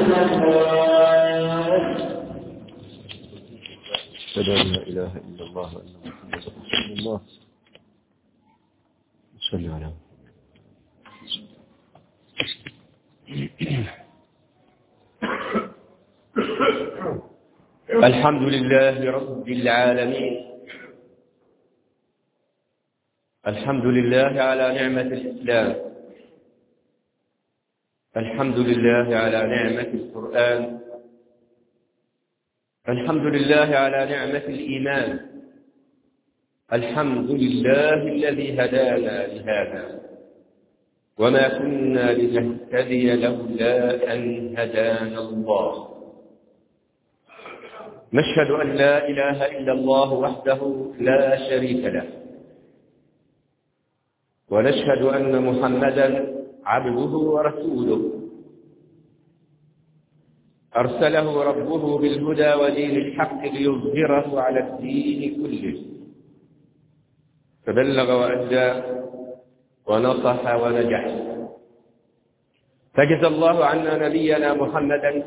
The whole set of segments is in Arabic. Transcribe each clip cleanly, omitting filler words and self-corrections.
أشهد أن لا إله إلا الله وأن محمدا رسول الله. صل على الحمد لله رب العالمين. الحمد لله على نعمة الإسلام. الحمد لله على نعمة القرآن. الحمد لله على نعمة الإيمان. الحمد لله الذي هدانا لهذا وما كنا لنهتدي لولا أن هدانا الله. نشهد أن لا إله إلا الله وحده لا شريك له، ونشهد أن محمدا عبده ورسوله أرسله ربه بالهدى ودين الحق ليظهره على الدين كله، فبلغ وأدى ونصح ونجح. فجزى الله عنا نبينا محمدا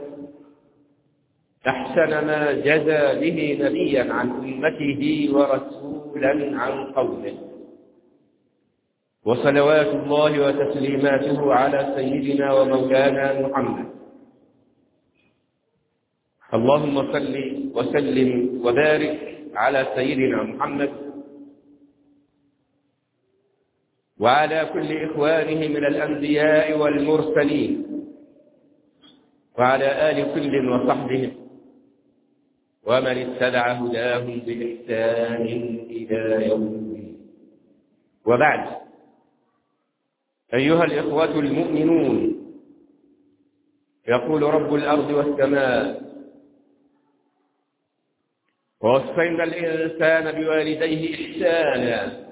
أحسن ما جزى به نبيا عن أمته ورسولا عن قومه، وصلوات الله وتسليماته على سيدنا ومولانا محمد. اللهم صل وسلم وبارك على سيدنا محمد وعلى كل إخوانه من الأنبياء والمرسلين، وعلى آل كل وصحبهم ومن اتبع هداهم بإحسان إلى يوم الدين. وبعد، أيها الإخوة المؤمنون، يقول رب الأرض والسماء: ووصينا الإنسان بوالديه إحسانا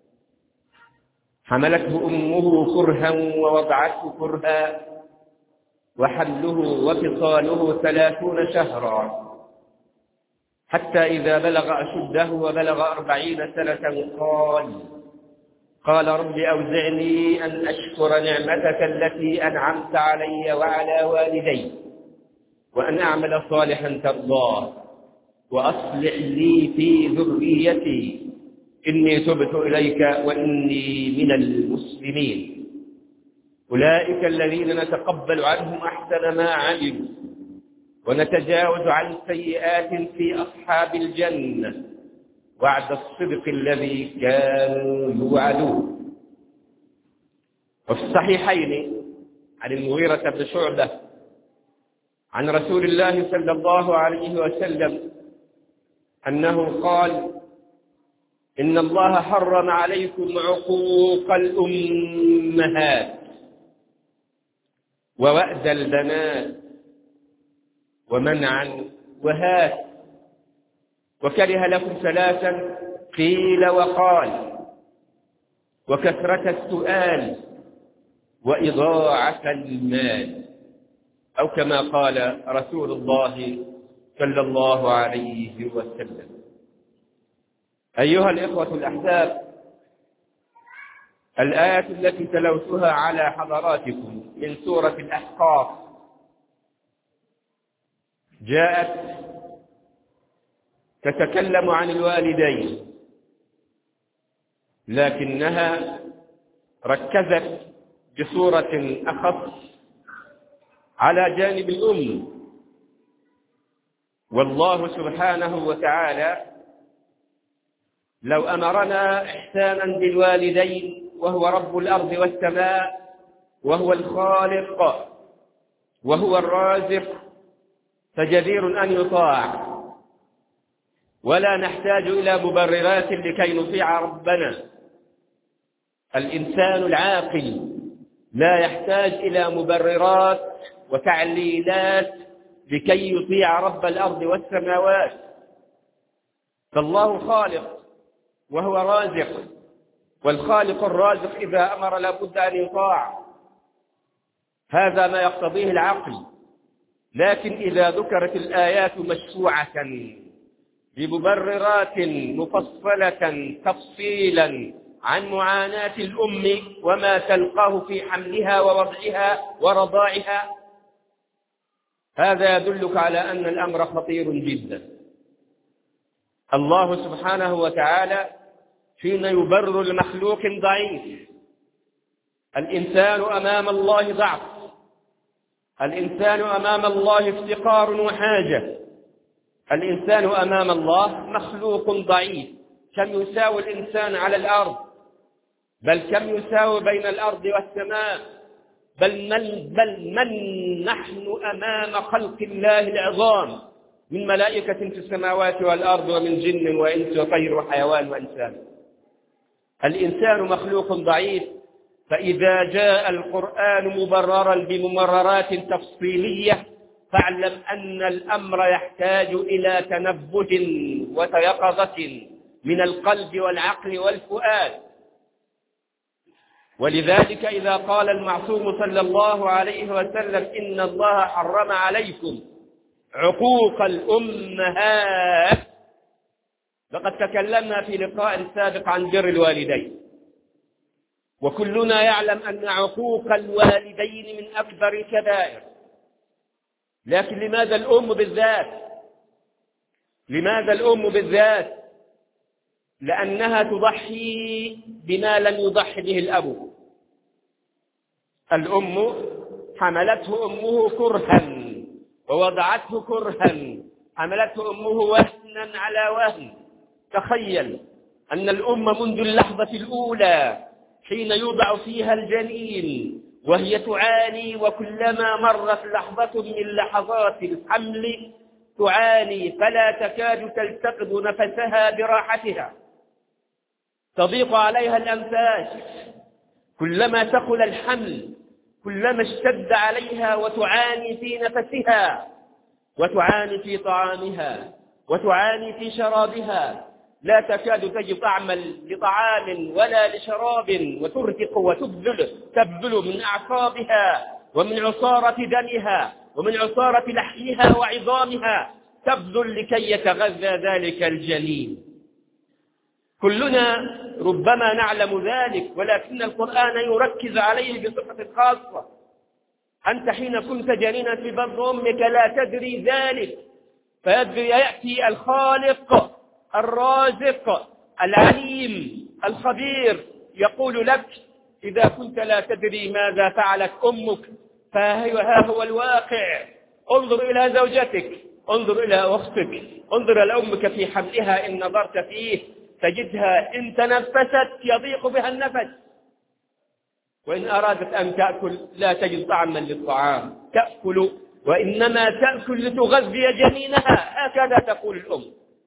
حملته أمه كرها ووضعته كرها وحمله وفصاله 30 شهرا حتى إذا بلغ أشده وبلغ 40 سنة قال رب أوزعني أن أشكر نعمتك التي أنعمت علي وعلى والدي وأن أعمل صالحا ترضاه وأصلح لي في ذريتي إني تبت إليك وإني من المسلمين. أولئك الذين نتقبل عنهم أحسن ما عملوا ونتجاوز عن سيئات في أصحاب الجنة وعد الصدق الذي كانوا يوعدون. وفي الصحيحين عن المغيرة بن شعبة عن رسول الله صلى الله عليه وسلم أنه قال: إن الله حرم عليكم عقوق الأمهات ووأد البنات ومنعا وهات، وكره لكم 3: قيل وقال، وكثرة السؤال، وإضاعة المال، أو كما قال رسول الله صلى الله عليه وسلم. أيها الإخوة الأحباب، الآيات التي تلوتها على حضراتكم من سورة الأحقاف جاءت تتكلم عن الوالدين، لكنها ركزت بصورة أخص على جانب الأم. والله سبحانه وتعالى لو أمرنا إحسانا بالوالدين وهو رب الأرض والسماء وهو الخالق وهو الرازق فجدير أن يطاع، ولا نحتاج إلى مبررات لكي نطيع ربنا. الإنسان العاقل لا يحتاج إلى مبررات وتعليلات لكي يطيع رب الأرض والسماوات، فالله خالق وهو رازق، والخالق الرازق إذا أمر لابد أن يطاع، هذا ما يقتضيه العقل. لكن إذا ذكرت الآيات مشروعة بمبررات مفصلة تفصيلا عن معاناة الأم وما تلقاه في حملها ووضعها ورضاعها، هذا يدلك على أن الأمر خطير جدا. الله سبحانه وتعالى حين يبرر لمخلوق ضعيف، الإنسان أمام الله ضعف، الإنسان أمام الله افتقار وحاجة، الإنسان أمام الله مخلوق ضعيف. كم يساوي الإنسان على الأرض؟ بل كم يساوي بين الأرض والسماء؟ بل من نحن أمام خلق الله العظام من ملائكة في السماوات والأرض ومن جن وإنس وطير وحيوان وإنسان. الإنسان مخلوق ضعيف، فإذا جاء القرآن مبررا بممررات تفصيلية فاعلم أن الأمر يحتاج إلى تنبه وتيقظة من القلب والعقل والفؤاد. ولذلك إذا قال المعصوم صلى الله عليه وسلم إن الله حرم عليكم عقوق الأمهات، لقد تكلمنا في لقاء سابق عن بر الوالدين، وكلنا يعلم أن عقوق الوالدين من أكبر الكبائر. لكن لماذا الأم بالذات؟ لماذا الأم بالذات؟ لأنها تضحي بما لم يضحي به الأب. الأم حملته أمه كرها ووضعته كرها، حملته أمه وهنا على وهن. تخيل أن الأم منذ اللحظة الأولى حين يوضع فيها الجنين وهي تعاني، وكلما مرت لحظة من لحظات الحمل تعاني فلا تكاد تلتقط نفسها براحتها، تضيق عليها الأنفاس. كلما ثقل الحمل كلما اشتد عليها، وتعاني في نفسها، وتعاني في طعامها، وتعاني في شرابها. لا تكاد تجد طعما لطعام ولا لشراب، وترهق وتبذل من أعصابها ومن عصارة دمها ومن عصارة لحمها وعظامها، تبذل لكي يتغذى ذلك الجنين. كلنا ربما نعلم ذلك، ولكن القرآن يركز عليه بصفة خاصة. أنت حين كنت جنينا في بطن أمك لا تدري ذلك، فيأتي الخالق الرازق العليم الخبير يقول لك إذا كنت لا تدري ماذا فعلت أمك ها هو الواقع. انظر إلى زوجتك، انظر إلى أختك، انظر إلى أمك في حملها، إن نظرت فيه تجدها إن تنفست يضيق بها النفس، وإن أرادت أن تأكل لا تجد طعما للطعام تأكل، وإنما تأكل لتغذي جنينها. هكذا تقول الأم.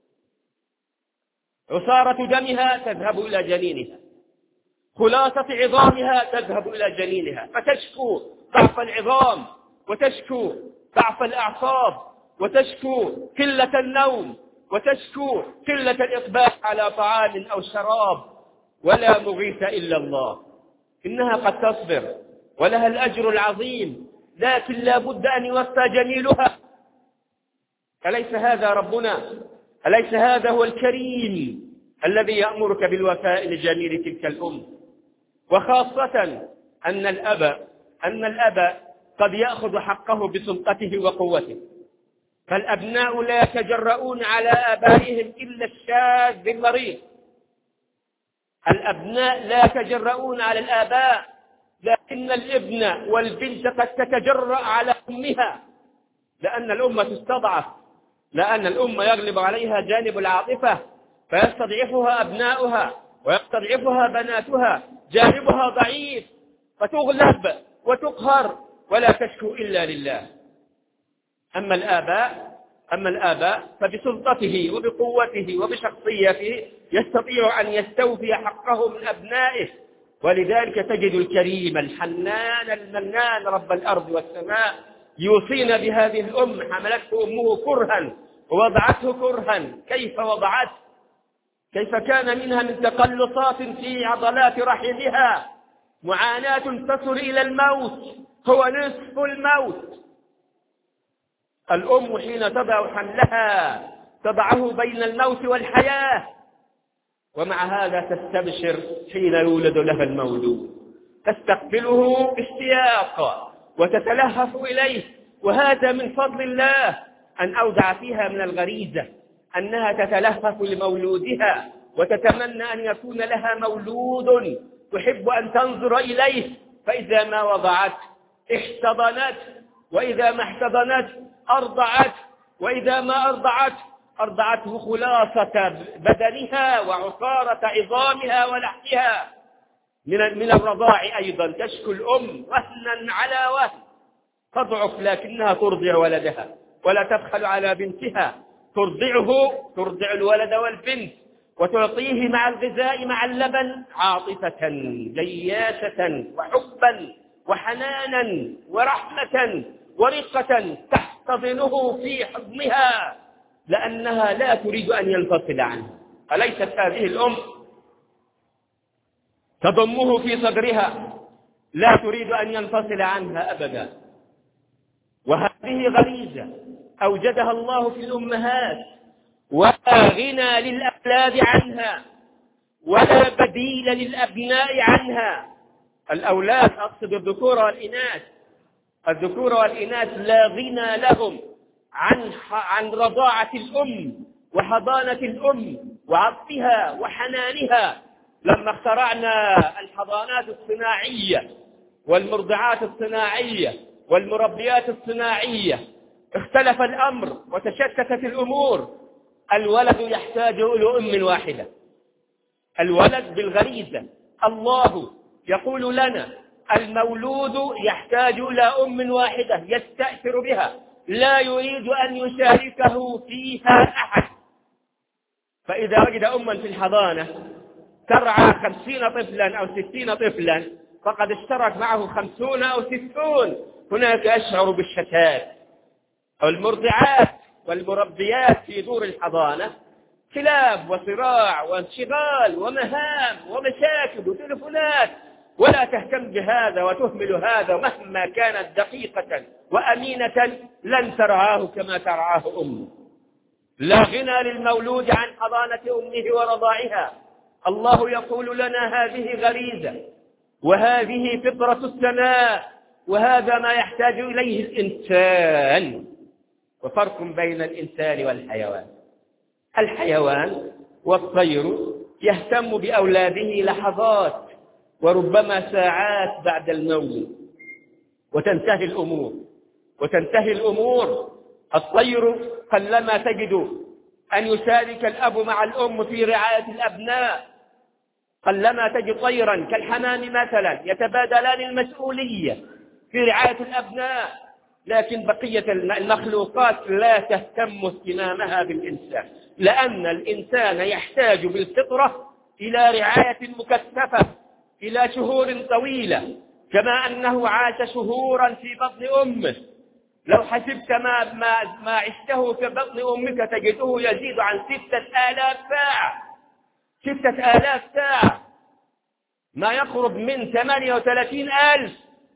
عصارة دمها تذهب إلى جنينها، خلاصة عظامها تذهب إلى جنينها، فتشكو ضعف العظام، وتشكو ضعف الأعصاب، وتشكو قلة النوم، وتشكو قلة الإقبال على طعام أو شراب. ولا مغيث إلا الله. إنها قد تصبر ولها الأجر العظيم، لكن لا بد أن يوفى جميلها. أليس هذا ربنا؟ أليس هذا هو الكريم الذي يأمرك بالوفاء لجميل تلك الأم؟ وخاصة أن الأب قد يأخذ حقه بسلطته وقوته، فالأبناء لا يتجرؤون على آبائهم إلا الشاذ المريض. الأبناء لا يتجرؤون على الآباء، لكن الابن والبنت قد تتجرأ على أمها، لأن الأم تستضعف، لأن الأم يغلب عليها جانب العاطفة، فيستضعفها أبناؤها ويستضعفها بناتها، جانبها ضعيف فتغلب وتقهر ولا تشكو إلا لله. أما الآباء فبسلطته وبقوته وبشخصيته يستطيع أن يستوفي حقه من أبنائه. ولذلك تجد الكريم الحنان المنان رب الأرض والسماء يوصينا بهذه الأم. حملته أمه كرها ووضعته كرها. كيف وضعته؟ كيف كان منها من تقلصات في عضلات رحمها، معاناة تصل إلى الموت، هو نصف الموت. الأم حين تضع حملها تضعه بين الموت والحياة، ومع هذا تستبشر حين يولد لها المولود، تستقبله باشتياق وتتلهف إليه وهذا من فضل الله أن أودع فيها من الغريزة أنها تتلهف لمولودها وتتمنى أن يكون لها مولود تحب أن تنظر إليه، فإذا ما وضعت احتضنت، وإذا ما احتضنت أرضعت، وإذا ما أرضعته خلاصة بدنها وعصارة عظامها ولحمها من الرضاع. أيضا تشكو الأم وهنا على وهن، تضعف لكنها ترضع ولدها ولا تبخل على بنتها، ترضع الولد والبنت وتعطيه مع الغذاء مع اللبن عاطفة جياشة وحبا وحنانا ورحمة ورقة، تحتضنه في حضنها لأنها لا تريد أن ينفصل عنه. أليست هذه الأم تضمه في صدرها لا تريد أن ينفصل عنها أبدا؟ وهذه غريزة أوجدها الله في الأمهات، ولا غنى للأولاد عنها ولا بديل للأبناء عنها. الأولاد أقصد الذكور والإناث، الذكور والإناث لا غنى لهم عن رضاعة الأم وحضانة الأم وعطفها وحنانها. لما اخترعنا الحضانات الصناعية والمرضعات الصناعية والمربيات الصناعية اختلف الأمر وتشتتت الأمور. الولد يحتاج إلى أم واحدة، الولد بالغريزة الله يقول لنا المولود يحتاج إلى أم واحدة يستأثر بها، لا يريد أن يشاركه فيها أحد. فإذا وجد أما في الحضانة ترعى 50 طفلا أو 60 طفلا فقد اشترك معه 50 أو 60. هناك أشعر بالشتات. أو المرضعات والمربيات في دور الحضانة خلاف وصراع وانشغال ومهام ومشاكل وتلفونات، ولا تهتم بهذا وتهمل هذا، مهما كانت دقيقة وأمينة لن ترعاه كما ترعاه أمه. لا غنى للمولود عن حضانة أمه ورضاعها. الله يقول لنا هذه غريزة وهذه فطرة السماء وهذا ما يحتاج إليه الإنسان. وفرق بين الإنسان والحيوان، الحيوان والطير يهتم بأولاده لحظات وربما ساعات بعد الموت وتنتهي الأمور. الطير قلما تجد أن يشارك الأب مع الأم في رعاية الأبناء، قلما تجد طيرا كالحمام مثلا يتبادلان المسؤولية في رعاية الأبناء، لكن بقية المخلوقات لا تهتم اهتمامها بالإنسان، لأن الإنسان يحتاج بالفطرة إلى رعاية مكثفة إلى شهور طويلة، كما أنه عاش شهورا في بطن أمه. لو حسبت ما عشته في بطن أمك تجده يزيد عن 6,000 ساعة، 6,000 ساعة، ما يقرب من 38,000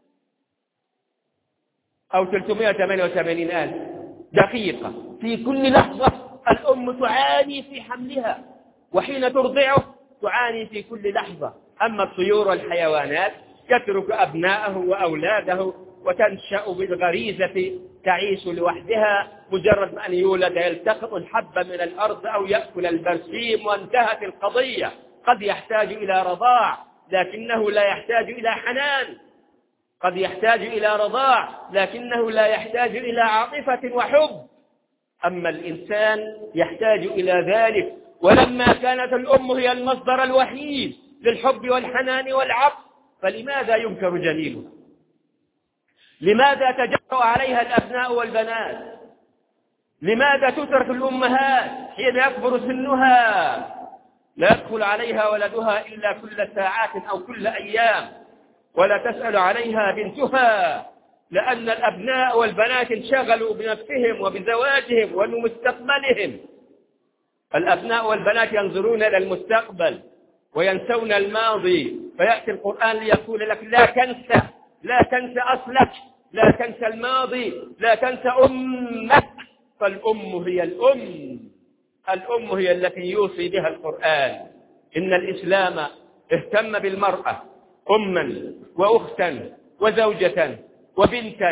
أو 388,000 دقيقة. في كل لحظة الأم تعاني في حملها، وحين ترضعه تعاني في كل لحظة. أما الطيور والحيوانات يترك أبناءه وأولاده وتنشأ بالغريزة تعيش لوحدها، مجرد أن يولد يلتقط الحب من الأرض أو يأكل البرسيم وانتهت القضية. قد يحتاج إلى رضاع لكنه لا يحتاج إلى حنان، قد يحتاج إلى رضاع لكنه لا يحتاج إلى عاطفة وحب. أما الإنسان يحتاج إلى ذلك. ولما كانت الأم هي المصدر الوحيد للحب والحنان والعطف فلماذا ينكر جميلها؟ لماذا تجرأ عليها الأبناء والبنات؟ لماذا تترك الأمهات حين يكبر سنها؟ لا يدخل عليها ولدها إلا كل ساعات أو كل أيام، ولا تسأل عليها بنتها، لأن الأبناء والبنات انشغلوا بنفسهم وبزواجهم وبمستقبلهم. الأبناء والبنات ينظرون إلى المستقبل وينسون الماضي، فيأتي القرآن ليقول لك لا تنسى أصلك، لا تنسى الماضي، لا تنسى أمك. فالأم هي الأم هي التي يوصي بها القرآن. إن الإسلام اهتم بالمرأة أما وأختا وزوجة وبنتا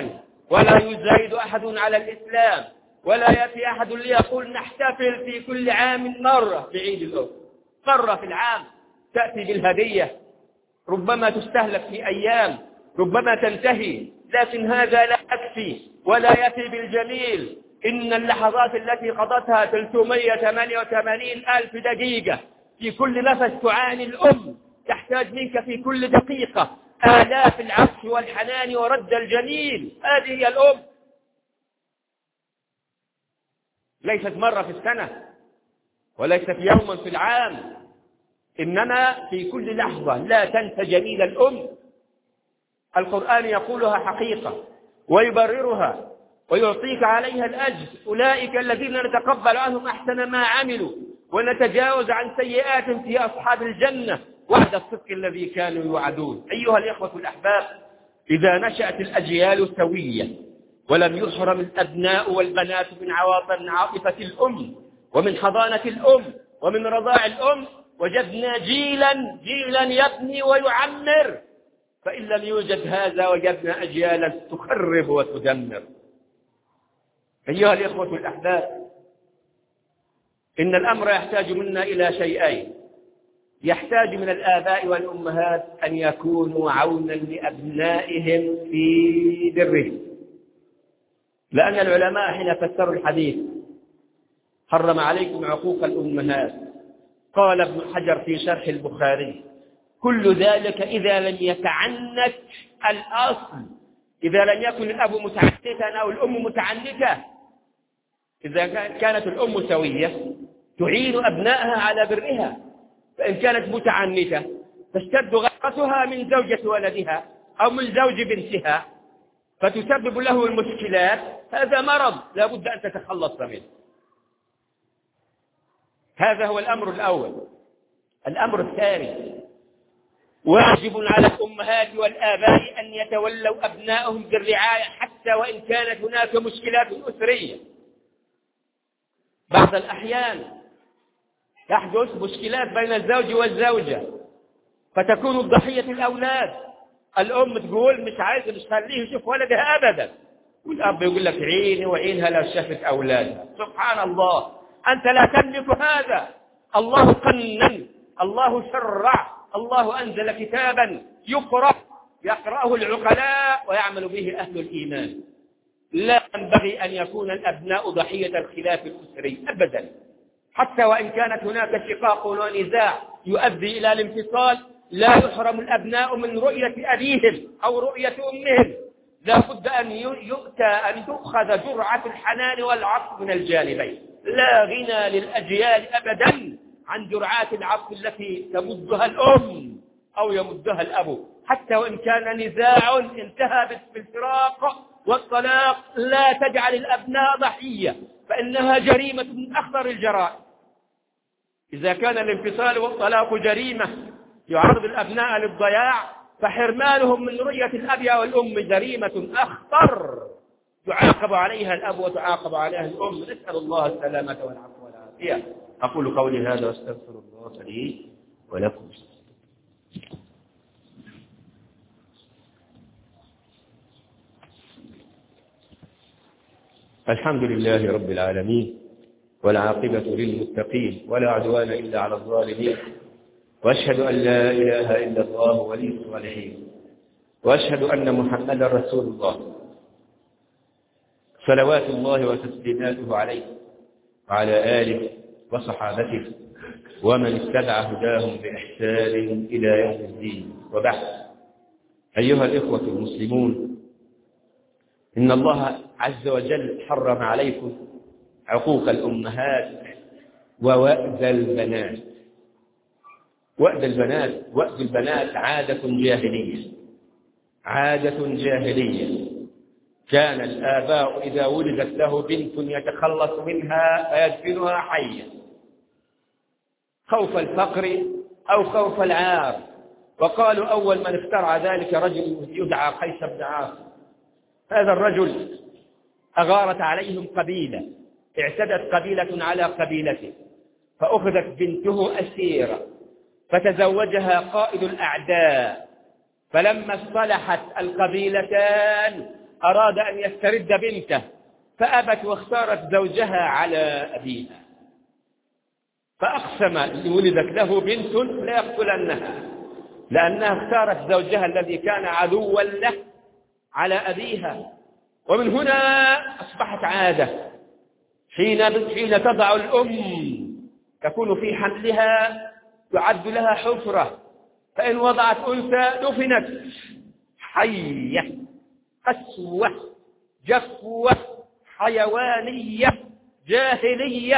ولا يزايد أحد على الإسلام، ولا يأتي أحد ليقول نحتفل في كل عام مرة بعيد الأم، مرة في العام تأتي بالهدية، ربما تستهلك في أيام، ربما تنتهي، لكن هذا لا يكفي ولا يأتي بالجميل. إن اللحظات التي قضتها 388 ألف دقيقة في كل نفس تعاني الأم، تحتاج منك في كل دقيقة آلاف العطف والحنان ورد الجميل. هذه هي الأم، ليست مرة في السنة وليست يوما في العام، إنما في كل لحظة. لا تنسى جميل الأم. القرآن يقولها حقيقة ويبررها ويعطيك عليها الأجر. أولئك الذين نتقبل عنهم أحسن ما عملوا ونتجاوز عن سيئاتهم في أصحاب الجنة وعد الصدق الذي كانوا يوعدون. أيها الإخوة الأحباب، إذا نشأت الأجيال سوية ولم يحرم الأبناء والبنات من عاطفة الأم ومن حضانة الأم ومن رضاع الأم، وجدنا جيلا يبني ويعمر. فإن لم يوجد هذا وجدنا أجيالا تخرب وتدمر. أيها الإخوة الأحباب، إن الأمر يحتاج منا إلى شيئين. يحتاج من الآباء والأمهات أن يكونوا عونا لأبنائهم في برهم، لأن العلماء حين فسروا الحديث حرم عليكم عقوق الأمهات، قال ابن حجر في شرح البخاري: كل ذلك إذا لم يتعنت الأصل، إذا لم يكن الأب متعنتا أو الأم متعنتة. إذا كانت الأم سوية تعين أبنائها على برها، فإن كانت متعنتة تشتد غيرتها من زوجة ولدها أو من زوج بنتها فتسبب له المشكلات. هذا مرض لا بد أن تتخلص منه. هذا هو الأمر الأول. الأمر الثاني: واجب على الأمهات والآباء أن يتولوا أبنائهم بالرعاية حتى وإن كانت هناك مشكلات أسرية. بعض الأحيان تحدث مشكلات بين الزوج والزوجة فتكون الضحية الأولاد. الأم تقول مش خليه يشوف ولدها أبدا، والأب يقول لك عيني وعينها لو شافت أولادها. سبحان الله، أنت لا تملك هذا. الله قنن، الله شرع، الله أنزل كتابا يقرأه العقلاء ويعمل به أهل الإيمان. لا ينبغي أن يكون الأبناء ضحية الخلاف الأسري أبدا، حتى وإن كانت هناك شقاق ونزاع يؤدي إلى الانفصال. لا يحرم الأبناء من رؤية أبيهم أو رؤية أمهم. لا بد أن تؤخذ جرعة الحنان والعطف من الجانبين. لا غنى للأجيال أبدا عن جرعات العطف التي تمدها الأم أو يمدها الأب. حتى وإن كان نزاع انتهى بالفراق والطلاق، لا تجعل الأبناء ضحية، فإنها جريمة من أخطر الجرائم. إذا كان الانفصال والطلاق جريمة يعرض الأبناء للضياع، فحرمانهم من رؤية الأب أو الأم جريمة أخطر يعاقب عليها الأب وتعاقب عليها الأم. نسأل الله السلامة والعفو والعافية. أقول قولي هذا واستغفر الله لي ولكم. الحمد لله رب العالمين، والعاقبة للمتقين، ولا عدوان إلا على الظالمين، وأشهد أن لا إله إلا الله ولي الصالحين، وأشهد أن محمدا رسول الله، صلوات الله وتسليماته عليه وعلى آله وصحابته ومن اتبع هداهم بإحسان إلى يوم الدين. وبعد، أيها الإخوة المسلمون، إن الله عز وجل حرم عليكم عقوق الأمهات ووأد البنات. وأد البنات عادة جاهلية، عادة جاهلية. كان الآباء إذا ولدت له بنت يتخلص منها فيدفنها حيا خوف الفقر أو خوف العار. وقالوا أول من اخترع ذلك رجل يدعى قيس بن عاصم. هذا الرجل أغارت عليهم قبيلة، اعتدت قبيلة على قبيلته، فأخذت بنته أسيرة، فتزوجها قائد الأعداء. فلما اصطلحت القبيلتان أراد أن يسترد بنته فأبت واختارت زوجها على أبيها، فأقسم إن ولدت له بنت لا يقتلنها، لأنها اختارت زوجها الذي كان عدوا له على أبيها. ومن هنا أصبحت عادة حين تضع الأم تكون في حملها يعد لها حفرة، فإن وضعت أنثى دفنت، حية قسوة جفوة حيوانية جاهلية.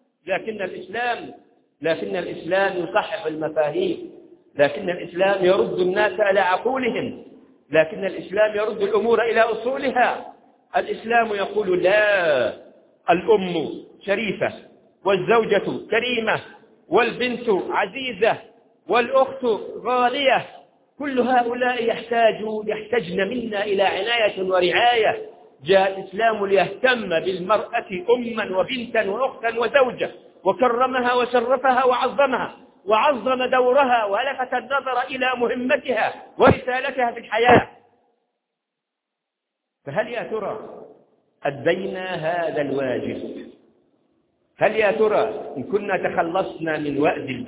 لكن الإسلام يصحح المفاهيم، لكن الإسلام يرد الناس إلى عقولهم، لكن الإسلام يرد الأمور إلى أصولها. الإسلام يقول لا، الأم شريفة، والزوجة كريمة، والبنت عزيزة، والأخت غالية. كل هؤلاء يحتاجن منا إلى عناية ورعاية. جاء الإسلام ليهتم بالمرأة أما وبنتا وأختا وزوجة، وكرمها وشرفها وعظمها، وعظم دورها ولفت النظر إلى مهمتها ورسالتها في الحياة. فهل يا ترى أدينا هذا الواجب؟ هل يا ترى إن كنا تخلصنا من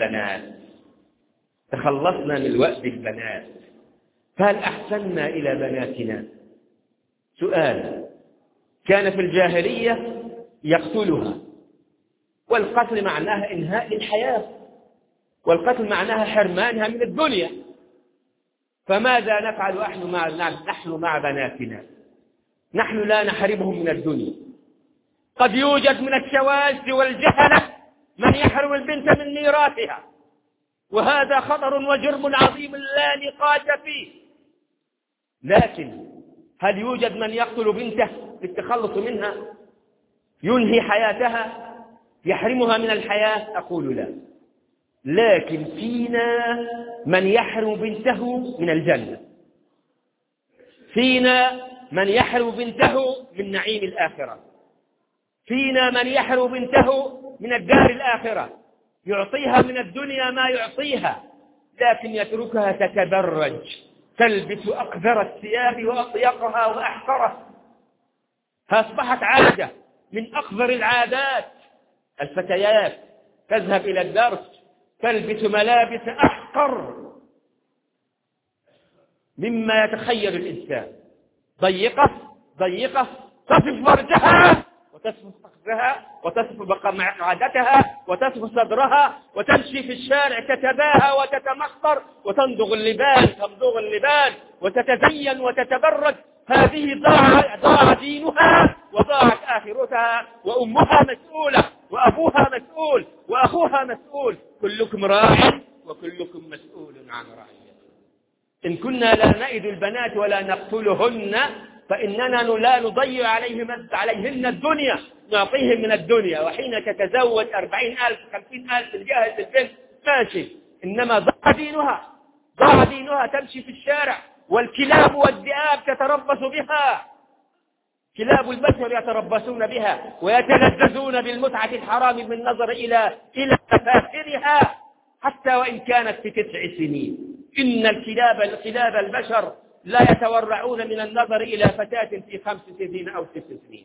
وأد البنات فهل أحسننا إلى بناتنا؟ سؤال. كان في الجاهلية يقتلها، والقتل معناها إنهاء الحياة، والقتل معناها حرمانها من الدنيا. فماذا نفعل نحن مع بناتنا؟ نحن لا نحرمهم من الدنيا. قد يوجد من الشواذ والجهلة من يحرم البنت من ميراثها، وهذا خطر وجرم عظيم لا نقاش فيه. لكن هل يوجد من يقتل بنته للتخلص منها، ينهي حياتها، يحرمها من الحياة؟ أقول لا. لكن فينا من يحرم بنته من الجنة، فينا من يحرم بنته من نعيم الآخرة، فينا من يحرم بنته من الدار الآخرة، يعطيها من الدنيا ما يعطيها، لكن يتركها تتبرج، تلبس أقذر الثياب وأضيقها وأحقرها. فأصبحت عادة من أقذر العادات. الفتيات تذهب إلى الدرس تلبس ملابس أحقر مما يتخيل الإنسان، ضيقة تصف فرجها وتصف فخذها وتصف مقعدتها وتصف صدرها، وتمشي في الشارع تتباهى وتتمخطر وتمضغ اللبان وتتزين وتتبرج. هذه ضاع دينها وضاعت آخرتها، وأمها مسؤولة وأبوها مسؤول وأخوها مسؤول. كلكم راع وكلكم مسؤول عن رعيته. إن كنا لا نئد البنات ولا نقتلهن فإننا لا نضيع عليهن الدنيا، نعطيهم من الدنيا. وحين تتزوج 40,000 50,000 الجاهز البنت ماشي، إنما ضاع دينها تمشي في الشارع، والكلاب والذئاب تتربص بها. كلاب البشر يتربصون بها ويتلذذون بالمتعة الحرام بالنظر إلى مفاخرها حتى وإن كانت في 9 سنين. إن الكلاب البشر لا يتورعون من النظر إلى فتاة في 5 سنين أو 6 سنين.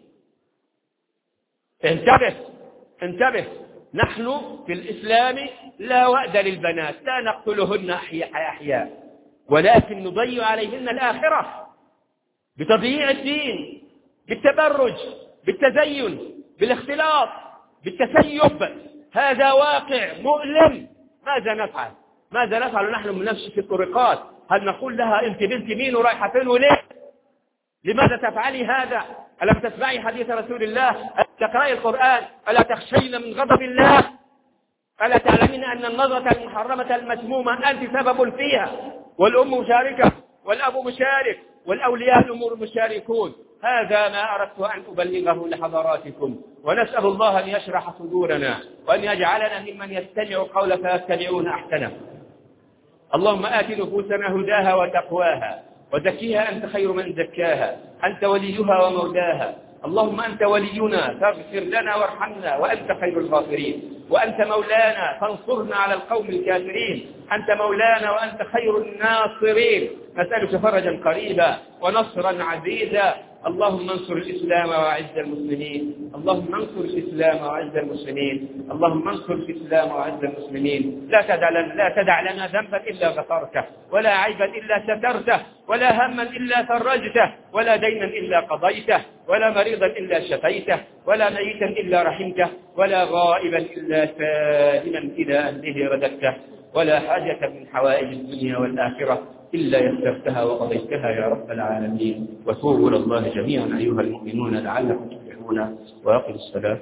انتبه. نحن في الإسلام لا وأد للبنات، لا نقتلهن أحياء، ولكن نضيع عليهن الآخرة بتضييع الدين، بالتبرج، بالتزين، بالاختلاط، بالتسيب. هذا واقع مؤلم. ماذا نفعل نحن من نفسي في الطرقات؟ هل نقول لها أنت بنت مين ورايحة فين وليه؟ لماذا تفعلي هذا؟ ألم تسمعي حديث رسول الله؟ ألا تقرأي القرآن؟ ألا تخشين من غضب الله؟ ألا تعلمين أن النظرة المحرمة المسمومة أنت سبب فيها، والأم مشاركة والأب مشارك والأولياء الأمور مشاركون؟ هذا ما أردت أن أبلغه لحضراتكم، ونسأل الله أن يشرح صدورنا وأن يجعلنا ممن يستمع قول فيتبعون أحسنه. اللهم آت نفوسنا هداها وتقواها وزكيها أنت خير من زكاها، أنت وليها ومولاها. اللهم أنت ولينا فاغفر لنا وارحمنا وأنت خير الغافرين، وأنت مولانا فانصرنا على القوم الكافرين. أنت مولانا وأنت خير الناصرين. نسألك فرجا قريبا ونصرا عزيزا اللهم انصر الإسلام وأعز المسلمين، اللهم انصر الإسلام وأعز المسلمين، اللهم انصر الإسلام وأعز المسلمين. لا تدع لنا ذنبا إلا غفرته، ولا عيبا إلا سترته، ولا هما إلا فرجته، ولا دينا إلا قضيته، ولا مريضا إلا شفيته، ولا ميتا إلا رحمته، ولا غائبا إلا سالما إلى أهله رددته، ولا حاجة من حوائج الدنيا والآخرة إلا يسرتها وقضيتها يا رب العالمين. وتوبوا إلى الله جميعا أيها المؤمنون لعلكم تفلحون. وأقم الصلاة.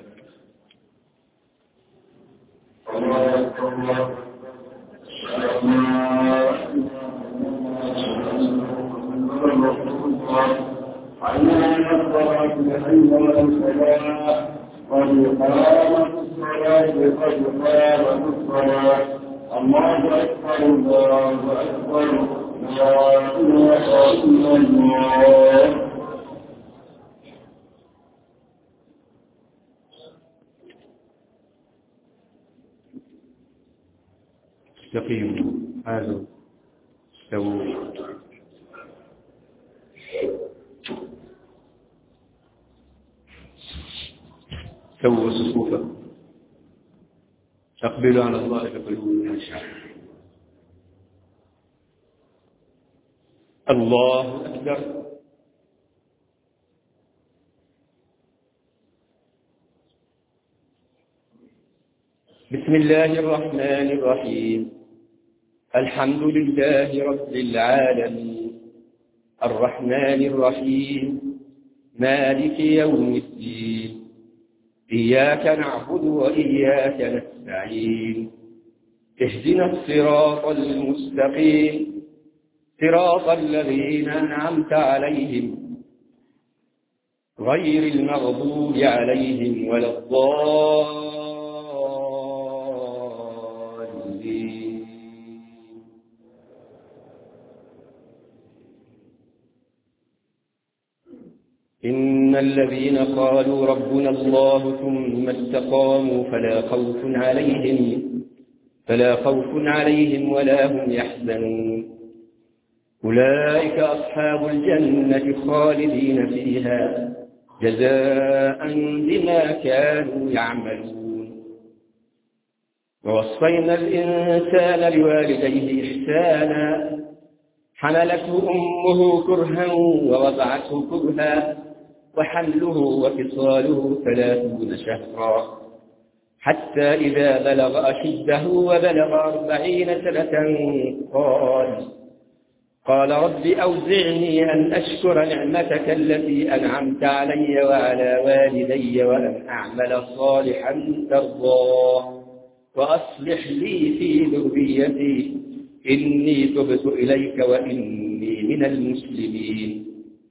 الله أكبر الله أكبر لا إله إلا الله. استقيموا، حالوا، استووا. سووا صفوفكم، اقبلوا على الله بقلوبكم خاشعة. الله أكبر. بسم الله الرحمن الرحيم. الحمد لله رب العالمين، الرحمن الرحيم، مالك يوم الدين، إياك نعبد وإياك نستعين، اهدنا الصراط المستقيم، صراط الذين أنعمت عليهم غير المغضوب عليهم ولا الضالين. إن الذين قالوا ربنا الله ثم استقاموا فلا خوف عليهم ولا هم يحزنون. أولئك أصحاب الجنة خالدين فيها جزاء بما كانوا يعملون. ووصينا الإنسان بوالديه إحسانا، حملته أمه كرها ووضعته كرها، وحمله وفصاله 30 شهرا، حتى إذا بلغ أشده وبلغ 40 سنة قال رب أوزعني أن أشكر نعمتك التي أنعمت علي وعلى والدي وأن أعمل صالحا ترضاه وأصلح لي في ذريتي إني تبت إليك وإني من المسلمين.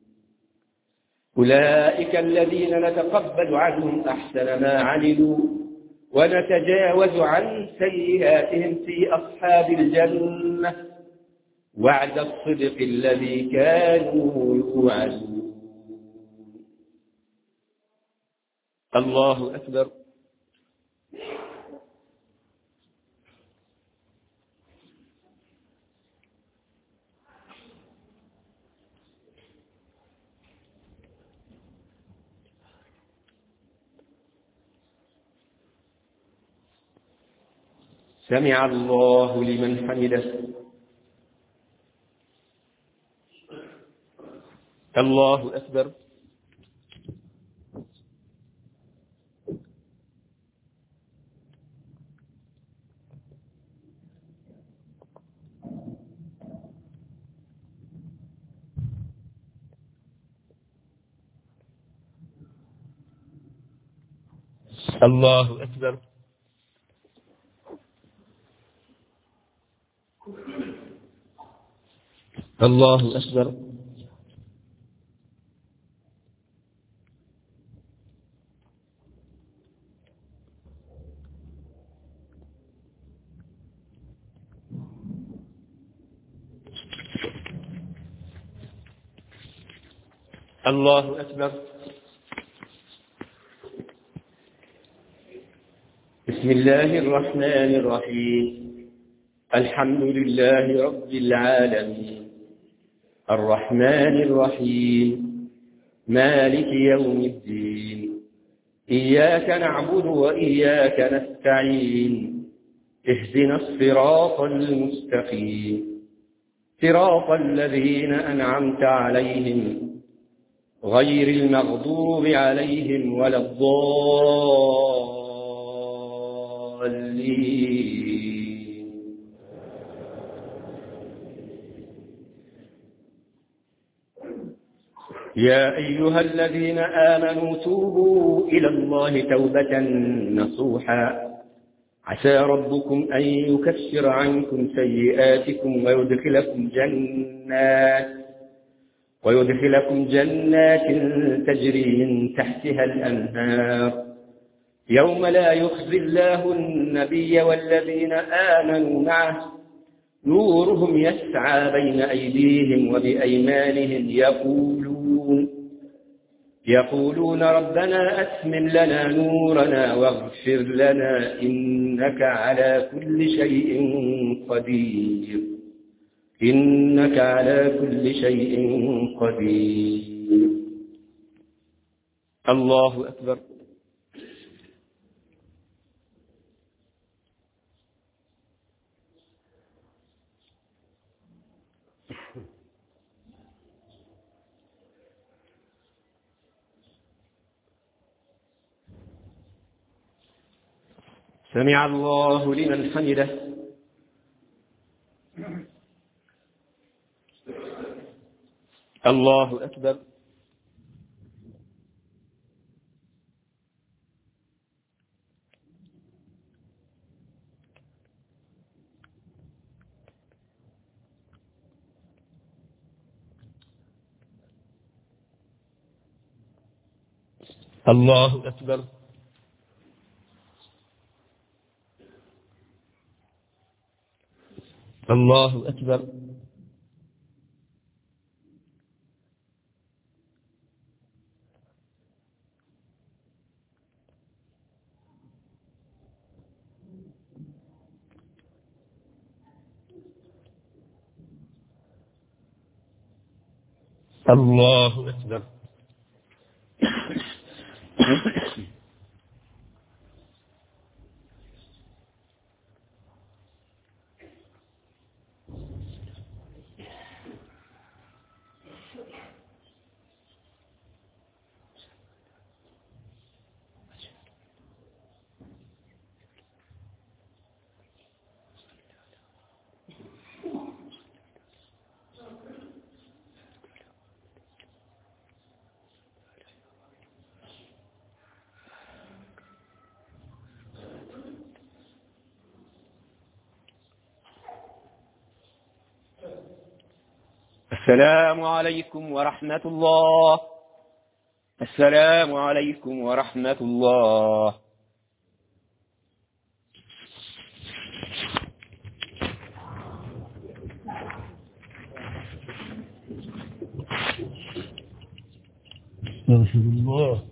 أولئك الذين نتقبل عنهم أحسن ما عملوا ونتجاوز عن سيئاتهم في أصحاب الجنة، وعد الصدق الذي كانوا يوعدون. الله أكبر. سمع الله لمن حمده. الله أكبر. الله أكبر. الله أكبر. الله أكبر. بسم الله الرحمن الرحيم. الحمد لله رب العالمين، الرحمن الرحيم، مالك يوم الدين إياك نعبد وإياك نستعين اهدنا الصراط المستقيم صراط الذين أنعمت عليهم غير المغضوب عليهم ولا الضالين. يا أيها الذين آمنوا توبوا إلى الله توبة نصوحا عسى ربكم أن يكفر عنكم سيئاتكم ويدخلكم جنات تجري من تحتها الأنهار يوم لا يخزي الله النبي والذين آمنوا معه نورهم يسعى بين أيديهم وبأيمانهم يقولون ربنا أتمم لنا نورنا واغفر لنا إنك على كل شيء قدير. الله أكبر. سمع الله لمن حمده. الله أكبر. الله أكبر. الله أكبر. الله أكبر. السلام عليكم ورحمة الله. السلام عليكم ورحمة الله. استغفر الله.